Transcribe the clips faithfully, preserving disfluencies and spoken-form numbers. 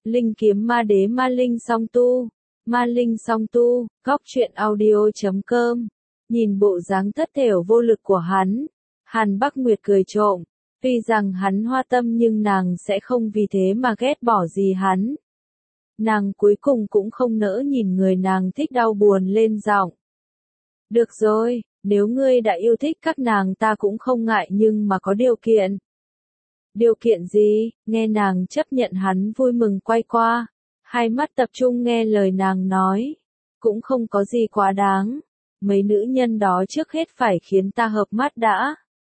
Linh kiếm ma đế ma linh song tu. Ma linh song tu, góc truyện audio chấm com. Nhìn bộ dáng thất thểu vô lực của hắn, Hàn Bắc Nguyệt cười trộm. Tuy rằng hắn hoa tâm nhưng nàng sẽ không vì thế mà ghét bỏ gì hắn. Nàng cuối cùng cũng không nỡ nhìn người nàng thích đau buồn lên giọng. Được rồi, nếu ngươi đã yêu thích các nàng ta cũng không ngại nhưng mà có điều kiện. Điều kiện gì? Nghe nàng chấp nhận hắn vui mừng quay qua. Hai mắt tập trung nghe lời nàng nói. Cũng không có gì quá đáng. Mấy nữ nhân đó trước hết phải khiến ta hợp mắt đã.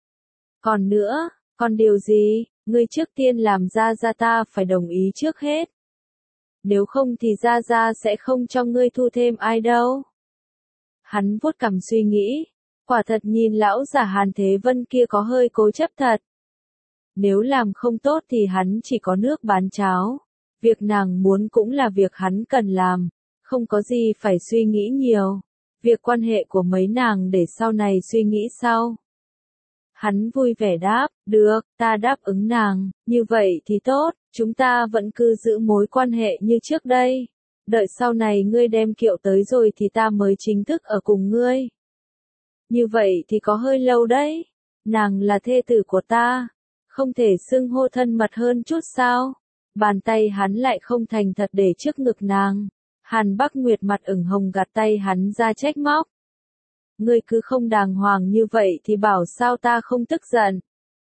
Còn nữa, còn điều gì? Ngươi trước tiên làm ra ra ta phải đồng ý trước hết. Nếu không thì ra ra sẽ không cho ngươi thu thêm ai đâu. Hắn vuốt cằm suy nghĩ. Quả thật nhìn lão già Hàn Thế Vân kia có hơi cố chấp thật. Nếu làm không tốt thì hắn chỉ có nước bán cháo. Việc nàng muốn cũng là việc hắn cần làm. Không có gì phải suy nghĩ nhiều. Việc quan hệ của mấy nàng để sau này suy nghĩ sau. Hắn vui vẻ đáp, được, ta đáp ứng nàng, như vậy thì tốt, chúng ta vẫn cứ giữ mối quan hệ như trước đây. Đợi sau này ngươi đem kiệu tới rồi thì ta mới chính thức ở cùng ngươi. Như vậy thì có hơi lâu đấy. Nàng là thê tử của ta. Không thể xưng hô thân mật hơn chút sao? Bàn tay hắn lại không thành thật để trước ngực nàng. Hàn Bắc Nguyệt mặt ửng hồng gạt tay hắn ra trách móc. Ngươi cứ không đàng hoàng như vậy thì bảo sao ta không tức giận.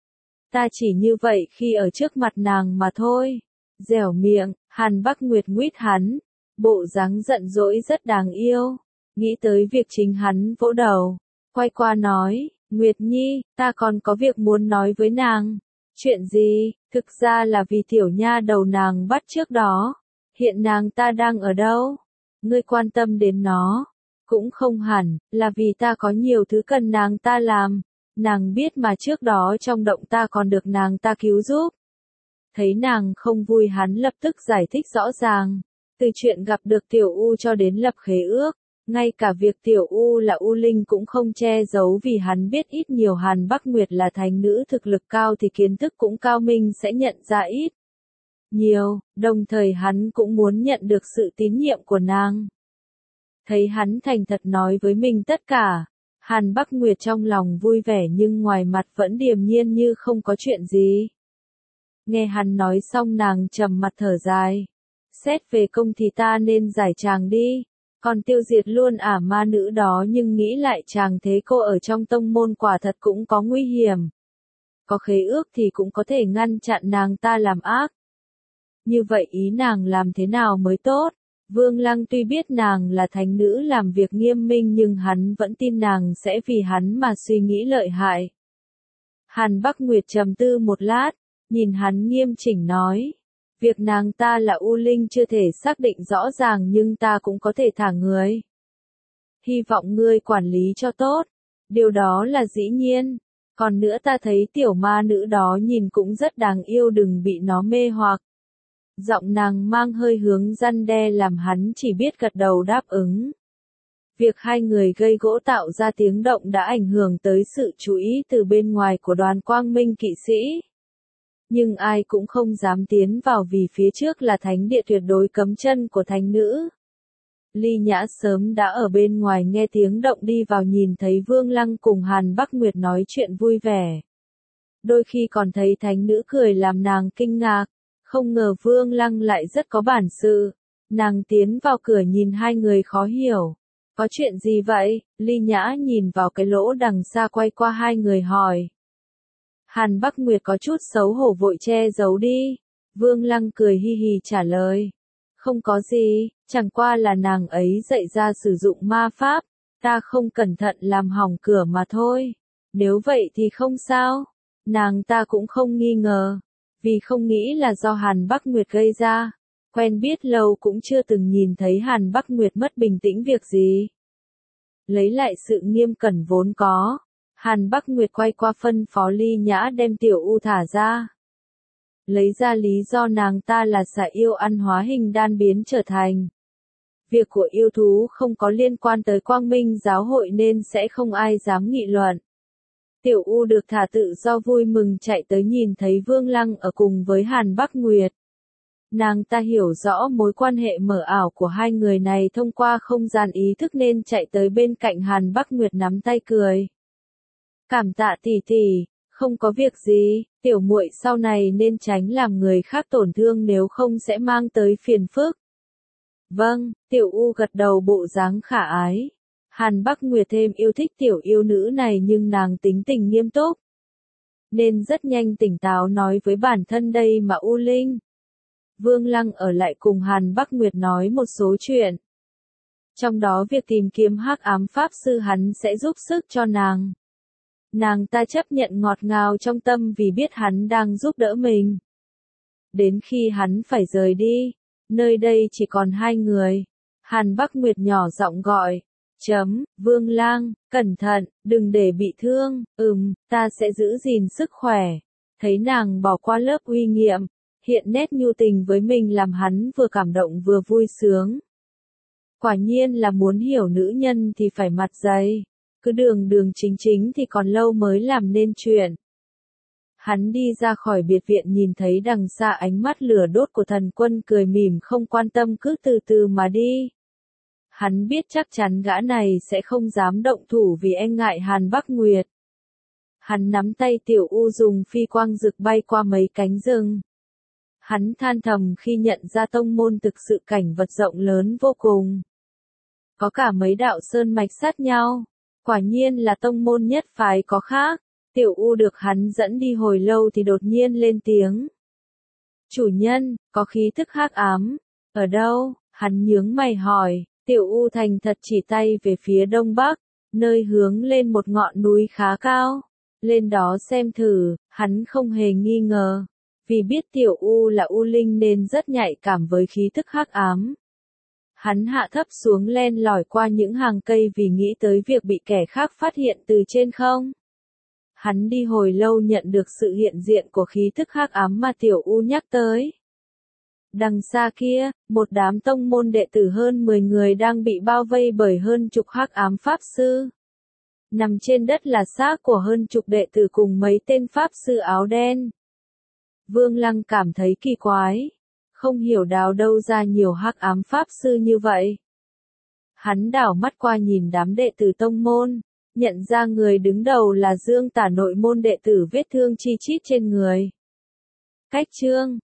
Ta chỉ như vậy khi ở trước mặt nàng mà thôi. Dẻo miệng, Hàn Bắc Nguyệt nguyết hắn. Bộ dáng giận dỗi rất đáng yêu. Nghĩ tới việc chính hắn vỗ đầu. Quay qua nói, Nguyệt Nhi, ta còn có việc muốn nói với nàng. Chuyện gì? Thực ra là vì tiểu nha đầu nàng bắt trước đó. Hiện nàng ta đang ở đâu? Ngươi quan tâm đến nó. Cũng không hẳn, là vì ta có nhiều thứ cần nàng ta làm. Nàng biết mà trước đó trong động ta còn được nàng ta cứu giúp. Thấy nàng không vui hắn lập tức giải thích rõ ràng. Từ chuyện gặp được Tiểu U cho đến lập khế ước. Ngay cả việc Tiểu U là U Linh cũng không che giấu vì hắn biết ít nhiều Hàn Bắc Nguyệt là thánh nữ thực lực cao thì kiến thức cũng cao minh sẽ nhận ra ít nhiều, đồng thời hắn cũng muốn nhận được sự tín nhiệm của nàng. Thấy hắn thành thật nói với mình tất cả, Hàn Bắc Nguyệt trong lòng vui vẻ nhưng ngoài mặt vẫn điềm nhiên như không có chuyện gì. Nghe hắn nói xong nàng trầm mặt thở dài. Xét về công thì ta nên giải chàng đi. Còn tiêu diệt luôn ả ma nữ đó nhưng nghĩ lại chàng thế cô ở trong tông môn quả thật cũng có nguy hiểm. Có khế ước thì cũng có thể ngăn chặn nàng ta làm ác. Như vậy ý nàng làm thế nào mới tốt? Vương Lăng tuy biết nàng là thánh nữ làm việc nghiêm minh nhưng hắn vẫn tin nàng sẽ vì hắn mà suy nghĩ lợi hại. Hàn Bắc Nguyệt trầm tư một lát, nhìn hắn nghiêm chỉnh nói. Việc nàng ta là U Linh chưa thể xác định rõ ràng nhưng ta cũng có thể thả người. Hy vọng ngươi quản lý cho tốt. Điều đó là dĩ nhiên. Còn nữa ta thấy tiểu ma nữ đó nhìn cũng rất đáng yêu đừng bị nó mê hoặc. Giọng nàng mang hơi hướng răn đe làm hắn chỉ biết gật đầu đáp ứng. Việc hai người gây gỗ tạo ra tiếng động đã ảnh hưởng tới sự chú ý từ bên ngoài của đoàn quang minh kỵ sĩ. Nhưng ai cũng không dám tiến vào vì phía trước là thánh địa tuyệt đối cấm chân của thánh nữ. Ly Nhã sớm đã ở bên ngoài nghe tiếng động đi vào nhìn thấy Vương Lăng cùng Hàn Bắc Nguyệt nói chuyện vui vẻ. Đôi khi còn thấy thánh nữ cười làm nàng kinh ngạc, không ngờ Vương Lăng lại rất có bản sự. Nàng tiến vào cửa nhìn hai người khó hiểu. Có chuyện gì vậy? Ly Nhã nhìn vào cái lỗ đằng xa quay qua hai người hỏi. Hàn Bắc Nguyệt có chút xấu hổ vội che giấu đi. Vương Lăng cười hi hi trả lời. Không có gì, chẳng qua là nàng ấy dạy ra sử dụng ma pháp. Ta không cẩn thận làm hỏng cửa mà thôi. Nếu vậy thì không sao. Nàng ta cũng không nghi ngờ. Vì không nghĩ là do Hàn Bắc Nguyệt gây ra. Quen biết lâu cũng chưa từng nhìn thấy Hàn Bắc Nguyệt mất bình tĩnh việc gì. Lấy lại sự nghiêm cẩn vốn có. Hàn Bắc Nguyệt quay qua phân phó Ly Nhã đem Tiểu U thả ra. Lấy ra lý do nàng ta là xà yêu ăn hóa hình đan biến trở thành. Việc của yêu thú không có liên quan tới Quang Minh giáo hội nên sẽ không ai dám nghị luận. Tiểu U được thả tự do vui mừng chạy tới nhìn thấy Vương Lăng ở cùng với Hàn Bắc Nguyệt. Nàng ta hiểu rõ mối quan hệ mờ ảo của hai người này thông qua không gian ý thức nên chạy tới bên cạnh Hàn Bắc Nguyệt nắm tay cười. Cảm tạ tỷ tỷ, không có việc gì, tiểu muội sau này nên tránh làm người khác tổn thương nếu không sẽ mang tới phiền phức. Vâng, tiểu U gật đầu bộ dáng khả ái. Hàn Bắc Nguyệt thêm yêu thích tiểu yêu nữ này nhưng nàng tính tình nghiêm túc, nên rất nhanh tỉnh táo nói với bản thân đây mà U Linh. Vương Lăng ở lại cùng Hàn Bắc Nguyệt nói một số chuyện. Trong đó việc tìm kiếm hắc ám pháp sư hắn sẽ giúp sức cho nàng. Nàng ta chấp nhận ngọt ngào trong tâm vì biết hắn đang giúp đỡ mình. Đến khi hắn phải rời đi, nơi đây chỉ còn hai người. Hàn Bắc Nguyệt nhỏ giọng gọi. Chấm, Vương Lang, cẩn thận, đừng để bị thương, ừm, ta sẽ giữ gìn sức khỏe. Thấy nàng bỏ qua lớp uy nghiệm, hiện nét nhu tình với mình làm hắn vừa cảm động vừa vui sướng. Quả nhiên là muốn hiểu nữ nhân thì phải mặt dày, cứ đường đường chính chính thì còn lâu mới làm nên chuyện. Hắn đi ra khỏi biệt viện nhìn thấy đằng xa ánh mắt lửa đốt của thần quân cười mỉm không quan tâm cứ từ từ mà đi. Hắn biết chắc chắn gã này sẽ không dám động thủ vì e ngại Hàn Bắc Nguyệt. Hắn nắm tay tiểu U dùng phi quang rực bay qua mấy cánh rừng. Hắn than thầm khi nhận ra tông môn thực sự cảnh vật rộng lớn vô cùng. Có cả mấy đạo sơn mạch sát nhau. Quả nhiên là tông môn nhất phái có khác. Tiểu U được hắn dẫn đi hồi lâu thì đột nhiên lên tiếng. Chủ nhân, có khí thức hắc ám. Ở đâu? Hắn nhướng mày hỏi. Tiểu U thành thật chỉ tay về phía đông bắc, nơi hướng lên một ngọn núi khá cao. Lên đó xem thử, hắn không hề nghi ngờ. Vì biết tiểu U là U Linh nên rất nhạy cảm với khí thức hắc ám. Hắn hạ thấp xuống len lỏi qua những hàng cây vì nghĩ tới việc bị kẻ khác phát hiện từ trên không. Hắn đi hồi lâu nhận được sự hiện diện của khí thức hắc ám mà tiểu U nhắc tới. Đằng xa kia, một đám tông môn đệ tử hơn mười người đang bị bao vây bởi hơn chục hắc ám pháp sư. Nằm trên đất là xác của hơn chục đệ tử cùng mấy tên pháp sư áo đen. Vương Lăng cảm thấy kỳ quái, không hiểu đào đâu ra nhiều hắc ám pháp sư như vậy. Hắn đảo mắt qua nhìn đám đệ tử tông môn, nhận ra người đứng đầu là Dương Tả nội môn đệ tử vết thương chi chít trên người. Cách chương